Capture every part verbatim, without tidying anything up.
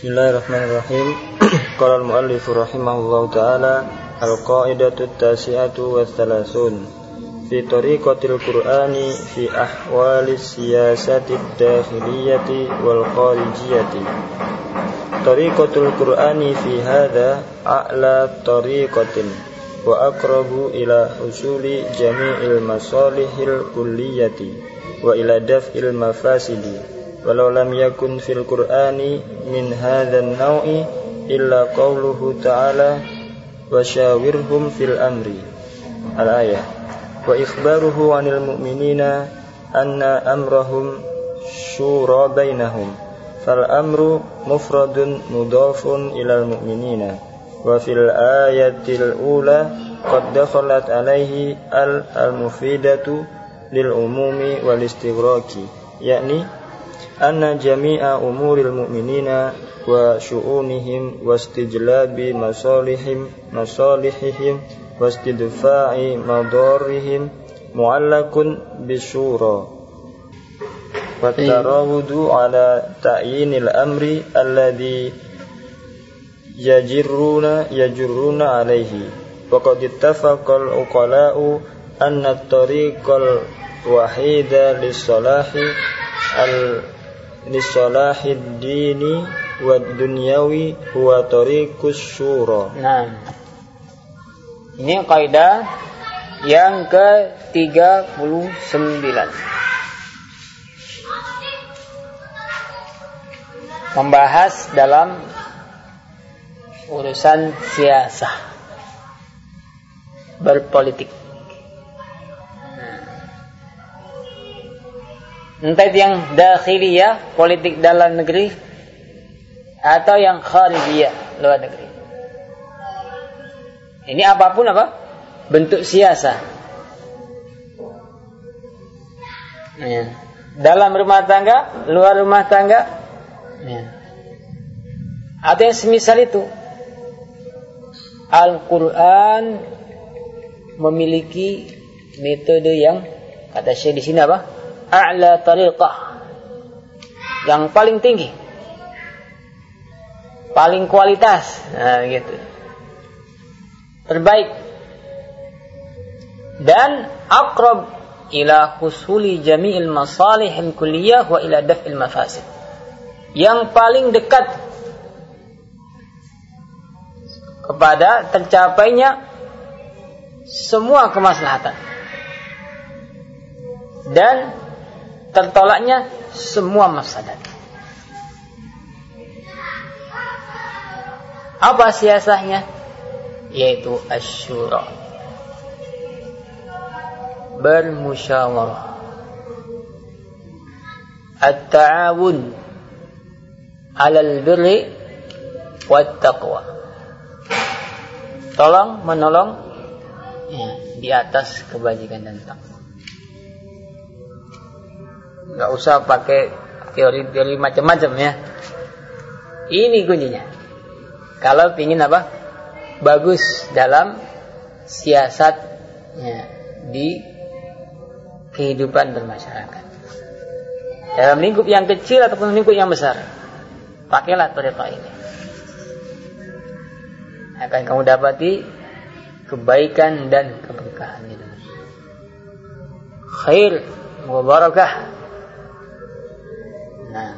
Bismillahirrahmanirrahim. Qala al-muallif rahimahullahu ta'ala al-qa'idatu at-tasi'atu wa thalathun fi tariqatil Qur'ani fi ahwali siyasati ad-dakhiliyyati wal kharijiyyati. Tariqatul Qur'ani fi hadha a'la tariqatin wa aqrabu ila husuli jami'il masalihil kulliyyati wa ila daf'il mafasidi. Walau lam yakun fil Qur'ani min hadzal naw'i illa qauluhu ta'ala wa syawirhum fil amri al-ayah wa ikhbaruhu 'anil mu'minina anna amrahum syura bainahum fal amru mufradun mudhafun ilal mu'minina wa fil ayatil ula qad dakhalat alaihi al al-mufidatu lil umumi wal istighraqi yakni anna jami'a umuril mu'minina wa syu'unihim wa istijlabi masalihim masalihihim wa istidfa'i madarrihim mu'allakun bisyura wa tarawudu ala ta'yinil amri alladhi yajirruna yajurruna alaihi wa qad ittafaqal uqala'u anna at-tariqal wahida lis-salahi al Lisolahid dini wa dunyawi huwa tariqus syura. Nah, ini kaidah yang ke tiga puluh sembilan. Membahas dalam urusan siasah berpolitik. Entah itu yang dakhiliyah, politik dalam negeri, atau yang kharijiyah, luar negeri. Ini apapun apa? Bentuk siasah. Ya. Dalam rumah tangga, luar rumah tangga, ya. Atau yang semisal itu. Al-Quran memiliki metode yang kata Syekh di sini apa? A'la tariqah, yang paling tinggi, paling kualitas, nah gitu, terbaik, dan aqrab ila husuli jami'il masalihil kulliyah wa ila daf'il mafasid, yang paling dekat kepada tercapainya semua kemaslahatan dan tertolaknya semua mafsadat. Apa siasahnya? Yaitu asyura, bermusyawarah, at-ta'awun 'alal birri wat taqwa, tolong menolong ya, di atas kebajikan dan takwa. Gak usah pakai teori-teori macam-macam ya. Ini kuncinya. Kalau ingin apa? Bagus dalam siasatnya di kehidupan bermasyarakat. Dalam lingkup yang kecil ataupun lingkup yang besar, pakailah tariqah ini. Akan kamu dapati kebaikan dan keberkahan itu. Khair wa barakah. Nah,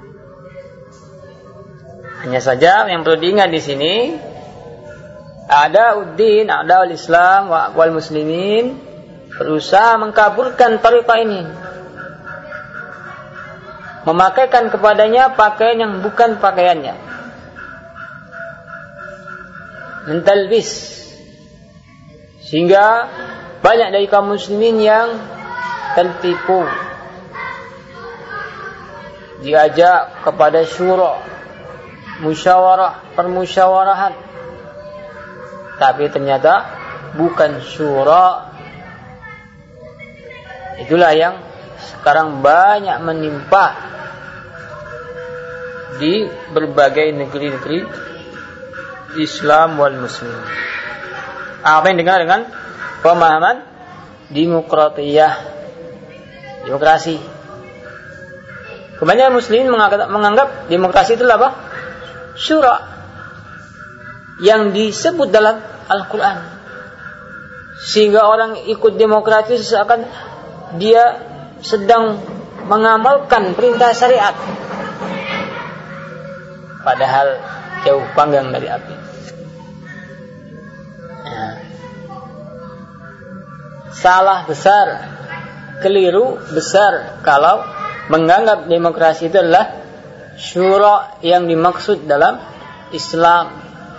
hanya saja yang perlu diingat di sini, ada uddin, ada al-Islam, wal muslimin berusaha mengkabulkan tariqah ini, memakaikan kepadanya pakaian yang bukan pakaiannya, mentalbis, sehingga banyak dari kaum muslimin yang tertipu. Diajak kepada syura, musyawarah, permusyawarahan, tapi ternyata bukan syura. Itulah yang sekarang banyak menimpa di berbagai negeri-negeri Islam wal muslim. Apa yang dikenal dengan pemahaman demokratiyah, demokrasi. Kebanyakan muslimin menganggap, menganggap demokrasi itu apa? syura yang disebut dalam Al-Quran, sehingga orang ikut demokratis seakan dia sedang mengamalkan perintah syariat, padahal jauh panggang dari api. Ya. Salah besar, keliru besar kalau menganggap demokrasi itu adalah syura yang dimaksud dalam Islam.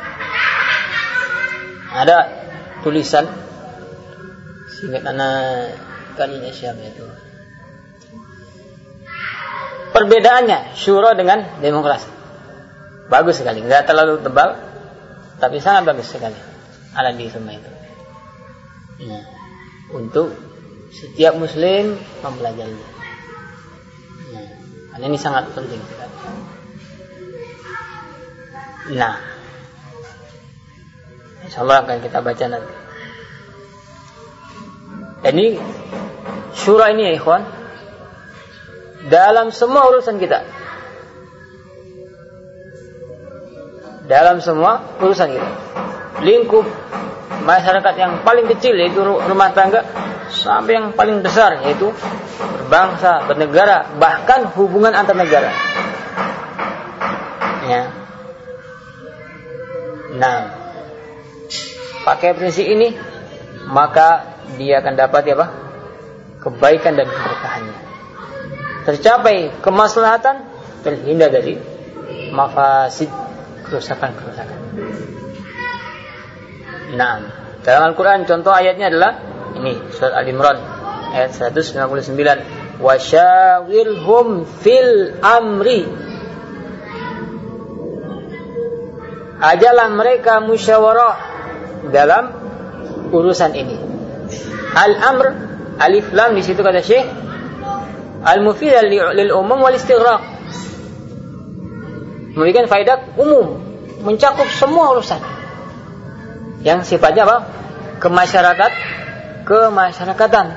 Ada tulisan singkat anak kalinya siapa itu. Perbedaannya syura dengan demokrasi. Bagus sekali, enggak terlalu tebal, tapi sangat bagus sekali. Ada di rumah itu. Nah, untuk setiap muslim mempelajarinya. Nah, karena ini sangat penting sekali. Nah, insyaallah akan kita baca nanti. Ini syura ini ya ikhwan, dalam semua urusan kita, dalam semua urusan kita, lingkup masyarakat yang paling kecil yaitu rumah tangga sampai yang paling besar yaitu berbangsa, bernegara, bahkan hubungan antar negara. Ya. Nah, pakai prinsip ini maka dia akan dapat apa? Kebaikan dan keberkahannya. Tercapai kemaslahatan, terhindar dari mafasid, kerusakan-kerusakan. Nah, dalam Al-Quran contoh ayatnya adalah ini, surat Al-Imran ayat seratus sembilan puluh sembilan. Wasyawirhum fil amri. Ajalah mereka musyawarah dalam urusan ini. Al-amr, alif lam di situ kata Syekh, al-mufid lil umum wal istighraq. Memberikan faedah umum, mencakup semua urusan. Yang sifatnya apa? Kemasyarakat, kemasyarakatan.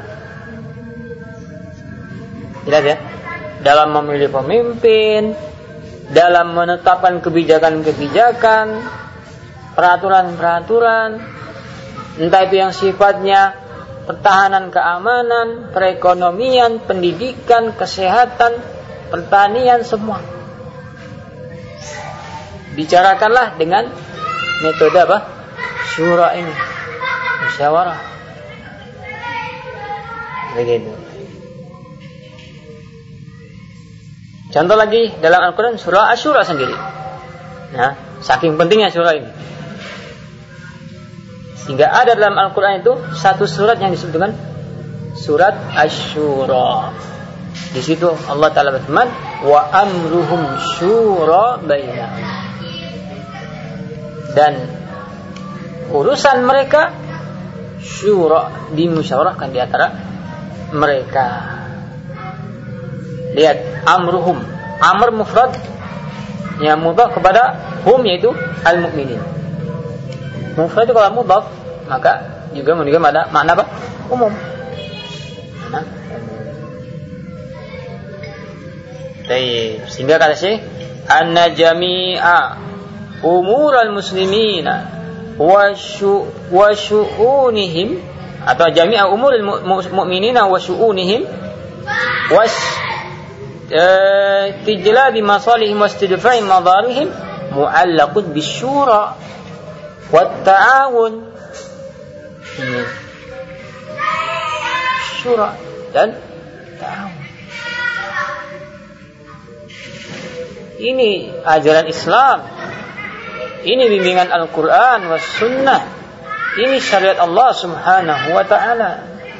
Jelas ya? Dalam memilih pemimpin, dalam menetapkan kebijakan-kebijakan, peraturan-peraturan, entah itu yang sifatnya pertahanan keamanan, perekonomian, pendidikan, kesehatan, pertanian, semua. Bicarakanlah dengan metode apa? Syura ini, musyawarah. Begitu. Contoh lagi dalam Al-Quran surah Asy-Syura sendiri. Nah, saking pentingnya surah ini, sehingga ada dalam Al-Quran itu satu surat yang disebut dengan surat Asy-Syura. Di situ Allah Ta'ala berfirman, wa amruhum syura bainahum. Dan urusan mereka syura, dimusyawarahkan di antara mereka. Lihat, amruhum, amr mufrad yang mudhaf kepada hum yaitu al-mu'minin. Mufrad itu kalau mudhaf maka juga menunjukkan pada makna apa? Umum. Nah, baik, sehingga kata Syekh, anna jami'a umural muslimina wa syu'unihim, atau jami'a umuril mu'minina wa syu'unihim was tijlabi masalihim wa istidfa'i madarihim mu'allaqun bisyura wat ta'awun. Ini syura dan ta'awun. Ini ajaran Islam, ini bimbingan Al-Quran was sunnah, ini syariat Allah subhanahu wa ta'ala.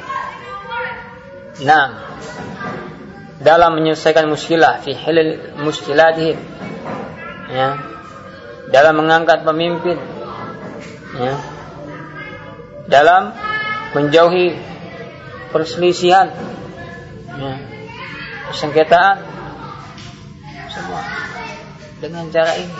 Nah, dalam menyelesaikan muskilah fi hilal muskilatihim, ya, dalam mengangkat pemimpin, ya, dalam menjauhi perselisihan, ya, persengketaan, semua dengan cara ini.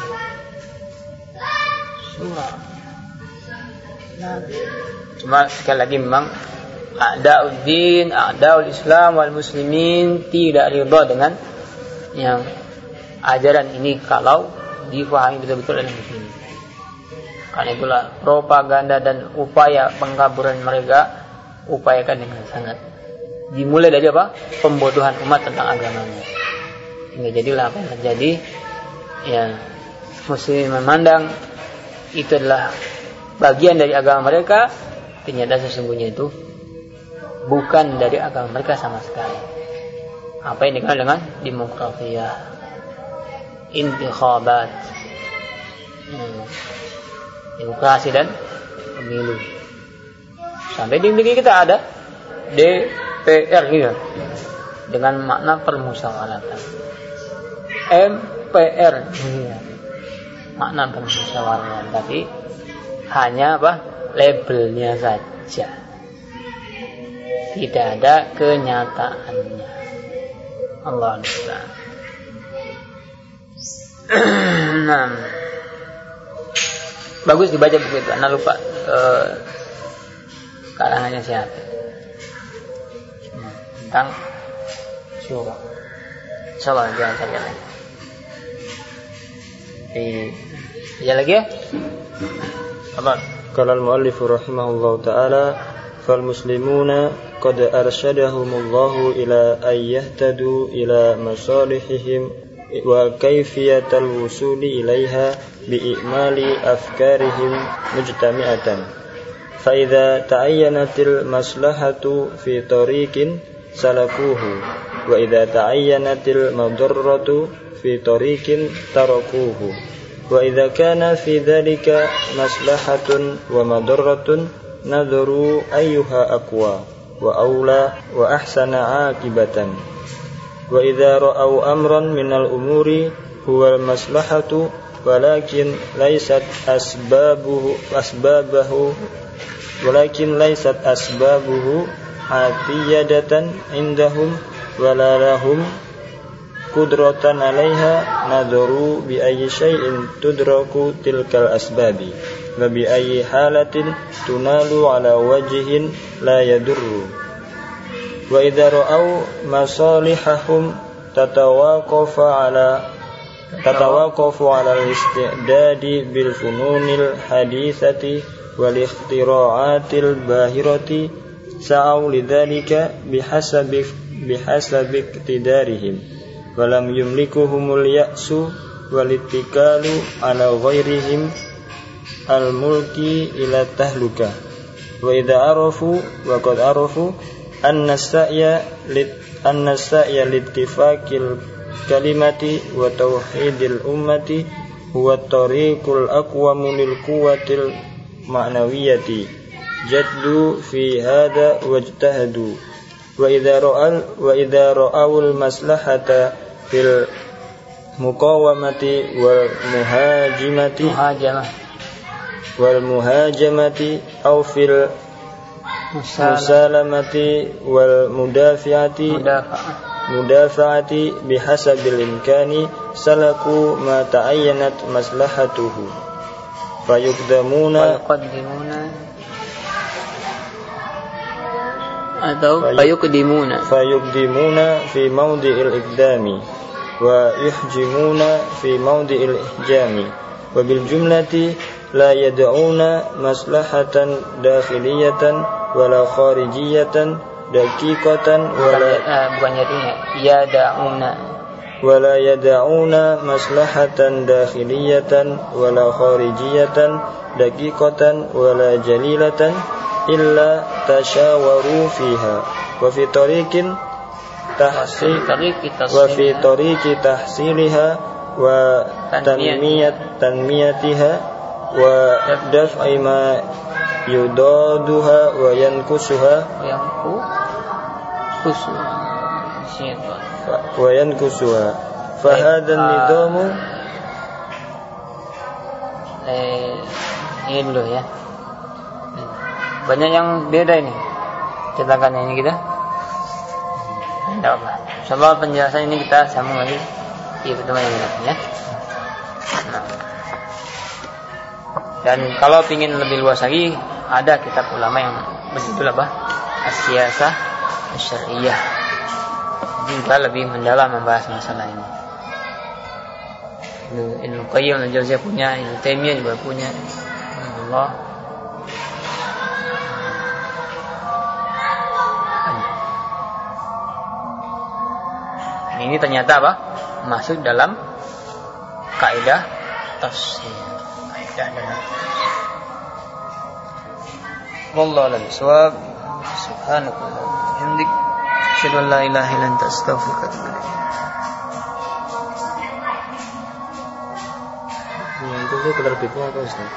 Semua. Nah, cuma sekali lagi memang a'da'uddin, a'da'ul Islam wal muslimin tidak ridha dengan yang ajaran ini kalau dipahami betul-betul dalam sini. Karena itulah propaganda dan upaya pengkaburan mereka upayakan dengan sangat. Dimulai dari apa? Pembodohan umat tentang agamanya. Hingga jadilah apa yang terjadi, ya muslim memandang itu adalah bagian dari agama mereka, ternyata sesungguhnya itu bukan dari agama mereka sama sekali. Apa yang dikenal dengan demokrasiyah, intikhabat, hmm, demokrasi dan pemilu. Sampai di negeri kita ada D P R gitu, dengan makna permusyawaratan. M P R gitu, makna permusyawaratan, tapi hanya apa? Labelnya saja, tidak ada kenyataannya. Allah Akbar. Nah, bagus dibaca buku itu. Anda lupa uh, karangannya siapa? Hmm, tentang syura. Insyaallah jangan cari lagi. Di ya lagi ya. Apa? Qala al-muallif rahimahullahu ta'ala fal muslimuna qad arsyadahumullahu ila ay yahtadu ila masalihihim wa kayfiyatal wusuli ilaiha bi'imali afkarihim mujtami'atan fa idza ta'ayyanatil maslahatu fi tariqin salakuhu wa idza ta'ayyanatil madarratu fi tariqin tarakuhu wa idza kana fi dhalika maslahatun wa madarratun nadharu ayyuha aqwa wa aula wa ahsana aqibatan wa idza ra'aw amran minal umuri huwa al-maslahatu walakin laysat asbabuhu asbabahu walakin laysat asbabuhu hatiyadatan indahum wala lahum qudratan 'alaiha nadharu bi ayyi syai'in tudraku tilkal asbabi wa bi ayyi halatin tunalu 'ala wajhin la yadurru wa idza ra'au masalihahum tatawaqafa 'ala tatawaqafu 'ala al-istidadi bil fununil hadithati wal ikhtira'atil bahirati sa'au lidzalika bihasabi bihasabi iqtidarihim walam yumlikuhumul ya'su walittikalu ala ghairihim al-mulki ila tahluka wa idza arafu wa qad arafu anna as-sa'ya lit anna as-sa'ya littifaqil kalimati wa tauhidil ummati huwa at-tariqul aqwamu lil quwwatil ma'nawiyyati jaddu fi hadha wajtahadu wa idza ra'al wa idza ra'awul maslahata fil muqawamati wal muhajimati muhajamah wal muhajamati aw fil musalamati wal mudafi'ati mudafa'ati bihasabil imkani salaku ma ta'ayyanat maslahatuhu fayuqdamuna fayuqaddimuna atau fayuqdimuna fayuqdimuna fi mawdi'il iqdami wa yuhjimuna fi mawdi'il ihjami wa bil jumlati la yad'una maslahatan dakhiliyatan wala kharijiyatan daqiqatan wala uh, bukan jadinya yad'una wala yad'una maslahatan dakhiliyatan wala kharijiyatan daqiqatan wala jalilatan illa tashawaru fiha wa fi tariqin tahsil wa fi tariqi tahsiliha wa tanmiyat tanmiyatiha wa daf'i ma yudaduha wa yankusuha wa yankusuha fa hadha an-nidamu eh ini dulu ya. Banyak yang beda ini cetakan ini kita. Tidak apa. Sebab penjelasan ini kita sambung lagi di pertemuan yang lain ya. Nah. Dan kalau ingin lebih luas lagi, ada kitab ulama yang berjudul apa? As-Siyasah Asy-Syar'iyyah. Juga lebih mendalam membahas masalah ini. Ibnu Qayyim al-Jauziyah punya, Ibnu Taimiyah juga punya. Allah. Ini ternyata apa? Masuk dalam kaidah tafsir. Kaidah dalam. Wallahu a'lam bishawab. Subhanakallah wa bihamdik, asyhadu an la ilaha illa anta, astaghfiruka wa atubu ilaik. Yang itu penerbitnya apa Ustaz?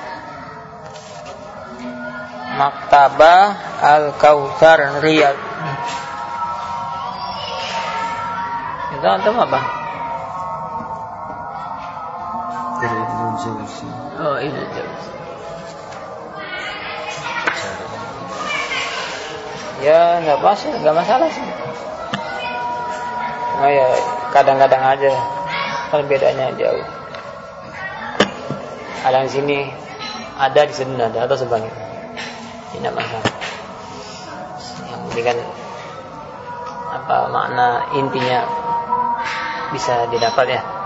Maktabah Al-Kautsar Riyadh. Itu antum apa? Dari Ibnu Jauzi. Oh, Ibnu Jauzi. Ya, nggak masalah, nggak masalah sih. Oh ya, kadang-kadang aja perbedaannya jauh. Ada di sini ada, di sini ada, atau sebaliknya. Tidak masalah. Yang penting kan apa makna intinya bisa didapat ya.